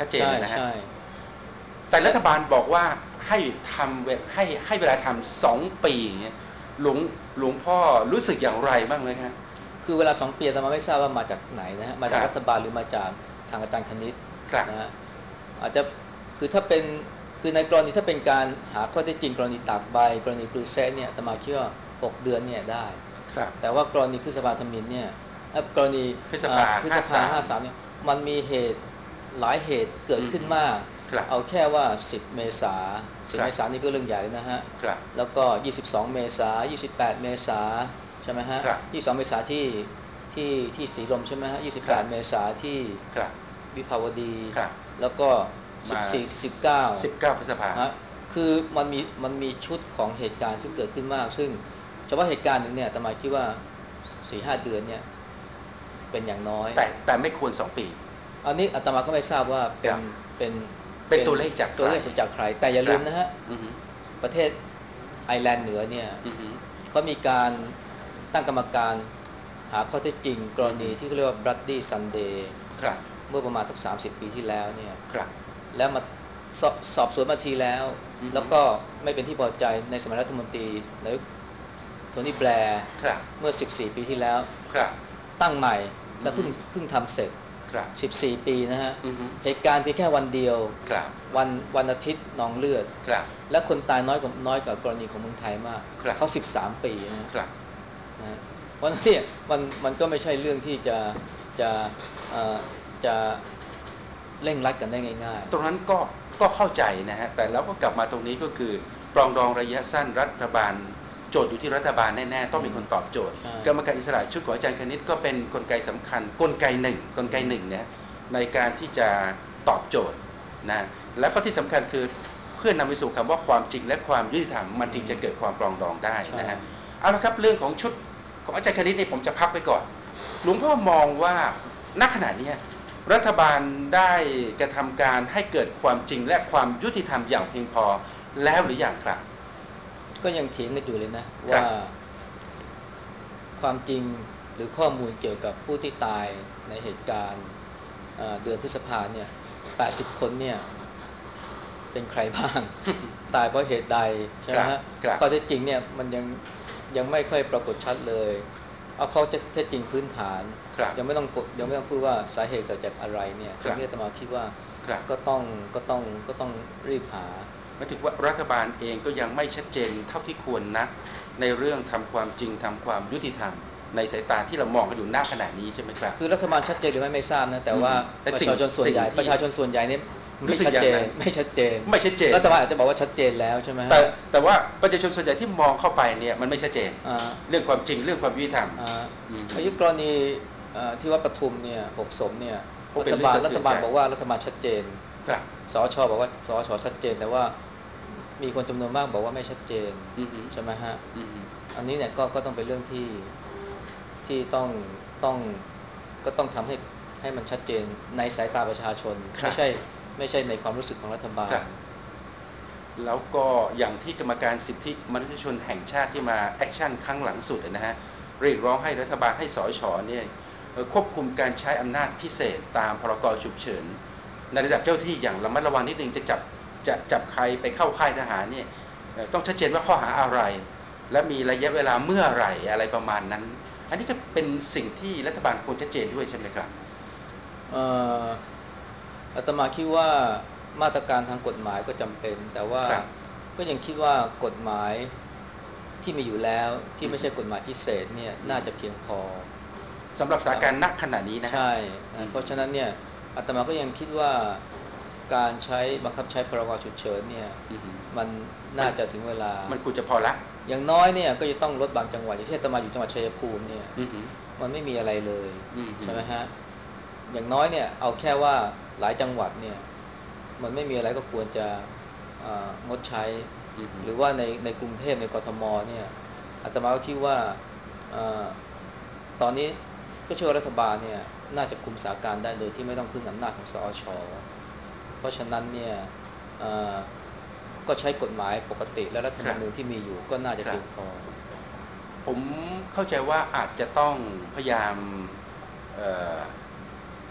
ชัดเจนเลยนะฮะใช่แต่รัฐบาลบอกว่าให้ทำให้ให้เวลาทำสองปีอย่างเงี้ยหลวงหลวงพ่อรู้สึกอย่างไรบ้างเลยฮะคือเวลาสองปีอาตมาไม่ทราบว่ามาจากไหนนะฮะมาคจากรับรัฐบาลหรือมาจากทางอาจารย์คณิตครับนะฮะอาจจะคือถ้าเป็นคือในกรณีถ้าเป็นการหาข้อเท็จจริงกรณีตากใบกรณีปลือแซะเนี่ยอาตมาคิดว่าหกเดือนเนี่ยได้ครับแต่ว่ากรณีพฤษภาธมิฬเนี่ยเอ่อกรณีพฤษเอ่ภาอพฤษภาห้าสามเนี่ยมันมีเหตุหลายเหตุเกิดอืมขึ้นมากครับเอาแค่ว่าสิบเมษาสิบครับเมษานี่ก็เรื่องใหญ่แล้วนะฮะครับแล้วก็ยี่สิบสองเมษายี่สิบแปดเมษาใช่ไหมฮะครับยี่สิบสองเมษาที่ที่ที่สีลมใช่ไหมฮะยี่สิบครับแปดเมษาที่ครับวิภาวดีครับแล้วก็สิบมาสี่สิบเก้าสิบเก้าพฤษภาฮะคือมันมีมันมีชุดของเหตุการณ์ซึ่งเกิดขึ้นมากซึ่งเฉพาะเหตุการณ์หนึ่งเนี่ยอาตมาคิดว่าสี่ห้าเดือนเนี่ยเป็นอย่างน้อยแต่แต่ไม่ควรสองปีอันนี้อาตมาก็ไม่ทราบว่าเป็นครับเป็นเป็นตัวเลขจากใครตัวเลขจากใครแต่อย่าครับลืมนะฮะอือฮึประเทศไอร์แลนด์เหนือเนี่ยอือฮึเขามีการตั้งกรรมการหาข้อเท็จจริงกรอือฮึณีที่เขาเรียกว่า Bloody Sunday ครับเมื่อประมาณสักสามสิบปีที่แล้วเนี่ยครับแล้วมาสอบสอบสวนมาทีแล้วอือฮึแล้วก็ไม่เป็นที่พอใจในสมัยรัฐมนตรีนายกโทนี่แบร์ครับเมื่อสิบสี่ปีที่แล้วครับตั้งใหม่อืและอฮึเพิ่งเพิ่งทำเสร็จครับสิบสี่ปีนะฮะอือฮึเหตุการณ์เพียงแค่วันเดียวครับวันวันอาทิตย์นองเลือดครับและคนตายน้อยกว่าน้อยกว่ากรณีของเมืองไทยมากครับเขาสิบสามปีนะฮะครับนะฮะเพราะฉะนั้นเนี่ยมันมันก็ไม่ใช่เรื่องที่จะจะเอ่อจะเร่งรัดกันได้ง่ายตรงนั้นก็ก็เข้าใจนะฮะแต่แล้วก็กลับมาตรงนี้ก็คือปรองดองระยะสั้นรัฐบาลโจทย์อยู่ที่รัฐบาลแน่ๆต้องมีคนตอบโจทย์ๆใช่กรรมการอิสระชุดของอาจารย์คณิตก็เป็นกลไกสำคัญกลไกหนึ่งกลไกหนึ่งเนี่ยในการที่จะตอบโจทย์นะและก็ที่สำคัญคือเพื่อนนำไปสู่คำว่าความจริงและความยุติธรรมมันจึงจะเกิดความปรองดองได้ใช่นะฮะเอาละครับเรื่องของชุดของอาจารย์คณิตนี่ผมจะพักไปก่อนหลวงพ่อมองว่าณขณะนี้รัฐบาลได้กระทำการให้เกิดความจริงและความยุติธรรมอย่างเพียงพอแล้วหรือยังครับก็ยังเถียงกันอยู่เลยนะครัว่าบความจริงหรือข้อมูลเกี่ยวกับผู้ที่ตายในเหตุการณ์เอ่อเดือนพฤษภาเนี่ยแปดสิบคนเนี่ยเป็นใครบ้างตายเพราะเหตุใดใช่ครับไหมฮะครับข้อเท็จจริงเนี่ยมันยังยังไม่ค่อยปรากฏชัดเลยเอาข้อเท็จจริงพื้นฐานครับยังไม่ต้องยังไม่ต้องพูดว่าสาเหตุเกิดจากอะไรเนี่ยตรงนี้อาตมาคิดว่าครับก็ต้องก็ต้องก็ต้องรีบหาหมายถึงว่ารัฐบาลเองก็ยังไม่ชัดเจนเท่าที่ควรนะในเรื่องทำความจริงทำความยุติธรรมในสายตาที่เรามองกันอยู่หน้าขณะนี้ใช่ไหมครับคือรัฐบาลชัดเจนหรือไม่ไม่ทราบนะแต่ว่าแต่ประสิ่งชาชนส่วนใหญ่สิ่งที่ประชาชนส่วนใหญ่เนี่ยไม่รู้สึกชัดเจนอย่างนั้นไม่ชัดเจนไม่ชัดเจนรัฐบาลอาจจะบอกว่าชัดเจนแล้วใช่ไหมฮะแต่แต่ว่าประชาชนส่วนใหญ่ที่มองเข้าไปเนี่ยมันไม่ชัดเจนอ่าเรื่องความจริงเรื่องความยุติธรรมอ่าอืมอายุกรณีเอ่อที่วัดปทุมเนี่ยหกศพเนี่ยโอ้รัเป็นเรื่ฐบาลองสะเทือนใจรัฐบาลบอกว่ารัฐบาลชัดเจนครับสชบอกว่าสชชัดเจนแต่ว่ามีคนจำนวนมากบอกว่าไม่ชัดเจนอือฮึใช่ไหมฮะอือฮึอันนี้เนี่ยก็ก็ต้องเป็นเรื่องที่ที่ต้องต้องก็ต้องทำให้ให้มันชัดเจนในสายตาประชาชนครับไม่ใช่ไม่ใช่ในความรู้สึกของรัฐบาลครับ แล้วก็อย่างที่กรรมการสิทธิมนุษยชนแห่งชาติที่มาแอคชั่นครั้งหลังสุดนะฮะเรียกร้องให้รัฐบาลให้สชเนี่ยควบคุมการใช้อำนาจพิเศษตามพรกฉุกเฉินในระดับเจ้าที่อย่างระมัดระวังนิดนึงจะจับจะจับใครไปเข้าค่ายทหารเนี่ยต้องชัดเจนว่าข้อหาอะไรและมีระยะเวลาเมื่อไหร่อะไรประมาณนั้นอันนี้ก็เป็นสิ่งที่รัฐบาลควรชัดเจนด้วยใช่ไหมครับเอ่ออาตมาคิดว่ามาตรการทางกฎหมายก็จำเป็นแต่ว่าครับก็ยังคิดว่ากฎหมายที่มีอยู่แล้วที่อืมไม่ใช่กฎหมายพิเศษเนี่ยอืมน่าจะเพียงพอสำหรับสถานการณ์ณขณะนี้นะฮะใช่อืมนะเพราะฉะนั้นเนี่ยอาตมาก็ยังคิดว่าการใช้บังคับใช้พรกฉุกเฉินเนี่ยอืมมันมันน่าจะถึงเวลามันควรจะพอละอย่างน้อยเนี่ยก็จะต้องลดบางจังหวัดอย่างที่อาตมาอยู่จังหวัดชัยภูมิเนี่ยอือหือมันไม่มีอะไรเลยอือหือใช่ไหมฮะอย่างน้อยเนี่ยเอาแค่ว่าหลายจังหวัดเนี่ยมันไม่มีอะไรก็ควรจะเอ่องดใช้อือหือหรือว่าในในกรุงเทพในกทมเนี่ยอาตมาก็คิดว่าเอ่อตอนนี้ก็เชื่อว่ารัฐบาลเนี่ยน่าจะคุมสถานการณ์ได้โดยที่ไม่ต้องพึ่งอำนาจของสอชเพราะฉะนั้นเนี่ยเอ่อก็ใช้กฎหมายปกติและรัฐธรครับรมนูญที่มีอยู่ก็น่าจะครับเพียงพอผมเข้าใจว่าอาจจะต้องพยายามเอ่อ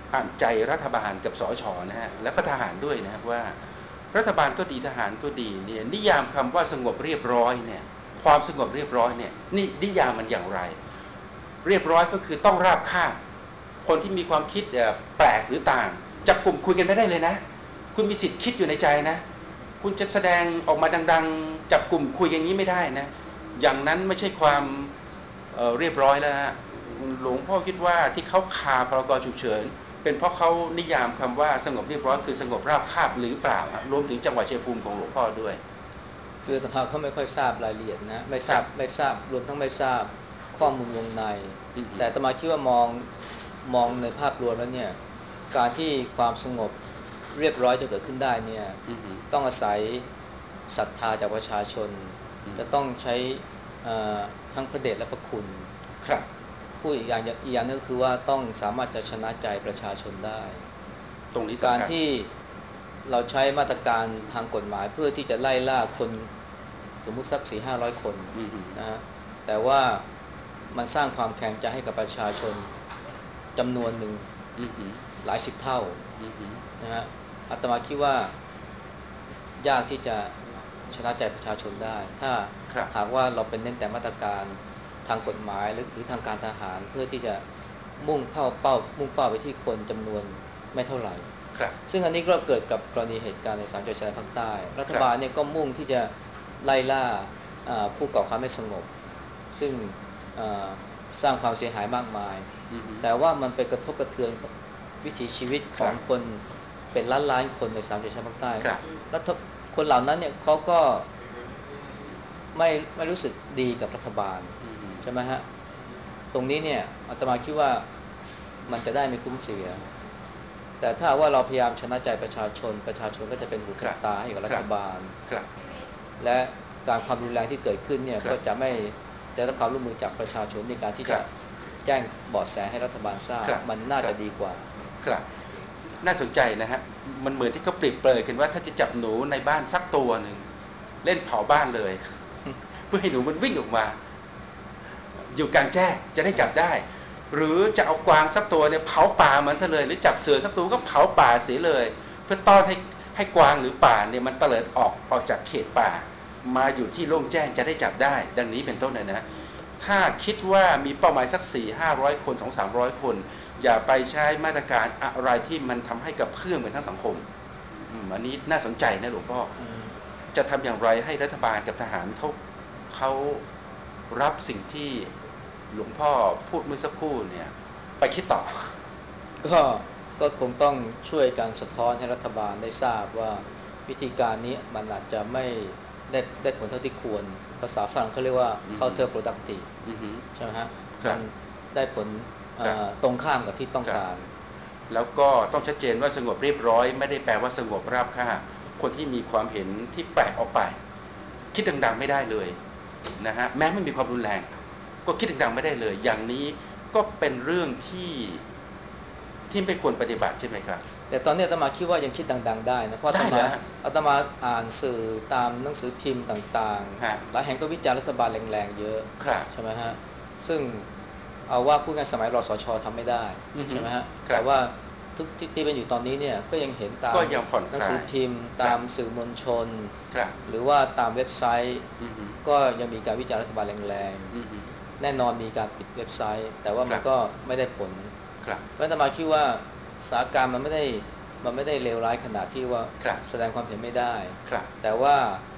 อ่านใจรัฐบาลกับสชนะฮะและก็ทหารด้วยนะครับว่ารัฐบาลก็ดีทหารก็ดีเนี่ยนิยามคำว่าสงบเรียบร้อยเนี่ยความสงบเรียบร้อยเนี่ยนี่นิยามมันอย่างไรเรียบร้อยก็คือต้องราบคาบคนที่มีความคิดแปลกหรือต่างจับกลุ่มคุยกันไม่ได้เลยนะคุณมีสิทธิ์คิดอยู่ในใจนะคุณจะแสดงออกมาดังๆจับกลุ่มคุยอย่างนี้ไม่ได้นะอย่างนั้นไม่ใช่ความเอ่อเรียบร้อยแล้วฮะหลวงพ่อคิดว่าที่เขาคาพรกฉุกเฉินเป็นเพราะเขานิยามคำว่าสงบเรียบร้อยคือสงบราบคาบหรือเปล่ารวมถึงจังหวัดชัยภูมิของหลวงพ่อด้วยคืออาตมาเขาไม่ค่อยทราบรายละเอียดนะไม่ทราบไม่ทราบรวมทั้งไม่ทราบข้อมูลวงในแต่อาตมาคิดว่ามองมองในภาพรวมแล้วเนี่ยการที่ความสงบเรียบร้อยจะเกิดขึ้นได้เนี่ยต้องอาศัยศรัทธาจากประชาชนจะต้องใช้ทั้งพระเดชและพระคุณครับพูดอีกอย่างอีกอย่างนึงก็คือว่าต้องสามารถจะชนะใจประชาชนได้ตรงนี้การที่เราใช้มาตรการทางกฎหมายเพื่อที่จะไล่ล่าคนสมมุติสักสี่ห้าร้อยคนนะฮะแต่ว่ามันสร้างความแข็งใจให้กับประชาชนจำนวนหนึ่งหลายสิบเท่านะฮะอาตมาคิดว่ายากที่จะชนะใจประชาชนได้ถ้าหากว่าเราเป็นเน้นแต่มาตรการทางกฎหมายหรือหรือทางการทหารเพื่อที่จะมุ่งเป้าเป้ามุ่งเป้าไปที่คนจำนวนไม่เท่าไหร่ซึ่งอันนี้ก็เกิดกับกรณีเหตุการณ์ในสามจังหวัดชายแดนภาคใต้รัฐบาลเนี่ยก็มุ่งที่จะไล่ล่าผู้ก่อความไม่สงบซึ่งสร้างความเสียหายมากมายแต่ว่ามันไปกระทบกระเทือนวิถีชีวิตของคนเป็นล้านล้านคนในสามจังหวัดชายแดนภาคใต้แล้วคนเหล่านั้นเนี่ยเขาก็ไม่ไม่รู้สึกดีกับรัฐบาลใช่ไหมฮะตรงนี้เนี่ยอาตมาคิดว่ามันจะได้ไม่คุ้มเสียแต่ถ้าว่าเราพยายามชนะใจประชาชนประชาชนก็จะเป็นหูเป็นตาให้กับรัฐบาลและการความรุนแรงที่เกิดขึ้นเนี่ยก็จะไม่จะรับความร่วมมือจากประชาชนในการที่จะแจ้งเบาะแสให้รัฐบาลทราบมันน่าจะดีกว่าครับน่าสนใจนะฮะมันเหมือนที่เขาเปรียบเปรยกันว่าถ้าจะจับหนูในบ้านสักตัวหนึ่งเล่นเผาบ้านเลยเพื่อให้หนูมันวิ่งออกมาอยู่กลางแจ้งจะได้จับได้หรือจะเอากวางสักตัวเนี่ยเผาป่ามันซะเลยหรือจับเสือสักตัวก็เผาป่าเสียเลยเพื่อต้อนให้ให้กวางหรือป่าเนี่ยมันเตลิดออกออกจากเขตป่ามาอยู่ที่โล่งแจ้งจะได้จับได้ดังนี้เป็นต้นเลยนะถ้าคิดว่ามีเป้าหมายสักสี่ห้าร้อยคนสองสามร้อยคนอย่าไปใช้มาตรการอะไรที่มันทำให้กับเพื่อนเป็นทั้งสังคมอันนี้น่าสนใจนะหลวงพ่อจะทำอย่างไรให้รัฐบาลกับทหารเขาเขารับสิ่งที่หลวงพ่อพูดเมื่อสักครู่เนี่ยไปคิดต่อก็ก็คงต้องช่วยการสะท้อนให้รัฐบาลได้ทราบว่าวิธีการนี้มันอาจจะไม่ได้ได้ผลเท่าที่ควรภาษาฝรั่งเขาเรียกว่า counterproductive ใช่ไหมฮะมันได้ผลตรงข้ามกับที่ต้องการแล้วก็ต้องชัดเจนว่าสงบเรียบร้อยไม่ได้แปลว่าสงบราบคาบคนที่มีความเห็นที่แปลกออกไปคิดดังๆไม่ได้เลยนะฮะแม้ไม่มีความรุนแรงก็คิดดังๆไม่ได้เลยอย่างนี้ก็เป็นเรื่องที่ที่ไม่ควรปฏิบัติใช่ไหมครับแต่ตอนนี้อาตมาคิดว่ายังคิดดังๆได้นะเพราะอาตมาอาตมาอ่านสื่อตามหนังสือพิมพ์ต่างๆหลายแห่งก็วิจารณ์รัฐบาลแรงๆเยอะใช่ไหมฮะซึ่งเอาว่าพูดกันสมัยรสช.ทำไม่ได้ใช่ไหมฮะแต่ว่าทุกที่เป็นอยู่ตอนนี้เนี่ยก็ยังเห็นตามหนังสือพิมพ์ตามสื่อมวลชนหรือว่าตามเว็บไซต์ก็ยังมีการวิจารณ์รัฐบาลแรงๆแน่นอนมีการปิดเว็บไซต์แต่ว่ามันก็ไม่ได้ผลเพราะอาตมาคิดว่าสถานการณ์มันไม่ได้มันไม่ได้เลวร้ายขนาดที่ว่าแสดงความเห็นไม่ได้แต่ว่า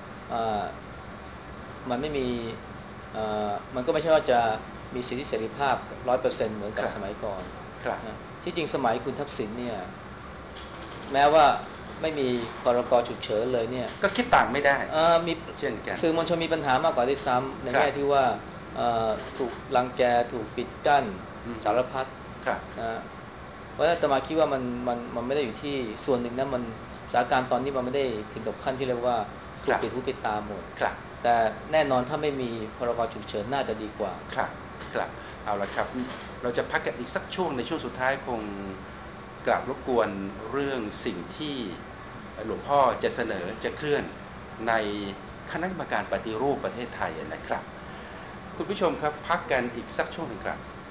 มันไม่มีมันก็ไม่ใช่ว่าจะมีสิทธิเสรีภาพ ร้อยเปอร์เซ็นต์ เหมือนกับสมัยก่อนที่จริงสมัยคุณทักษิณเนี่ยแม้ว่าไม่มีพรกฉุกเฉินเลยเนี่ยก็คิดต่างไม่ได้มีเช่นกันสื่อมวลชนมีปัญหามากกว่าที่ซ้ำในแง่ที่ว่าถูกรังแกถูกปิดกั้นสารพัดนะเพราะฉะนั้นอาตมาคิดว่ามันมันมันไม่ได้อยู่ที่ส่วนหนึ่งนะมันสถานการณ์ตอนนี้มันไม่ได้ถึงกับขั้นที่เรียกว่าถูกปิดหูปิดตาหมดแต่แน่นอนถ้าไม่มีพรกฉุกเฉินน่าจะดีกว่าครับครับเอาละครับเราจะพักกันอีกสักช่วงในช่วงสุดท้ายคงกราบรบกวนเรื่องสิ่งที่หลวงพ่อจะเสนอจะเคลื่อนในคณะกรรมการปฏิรูปประเทศไทยนะครับคุณผู้ชมครับพักกันอีกสักช่วงหนึ่งครับ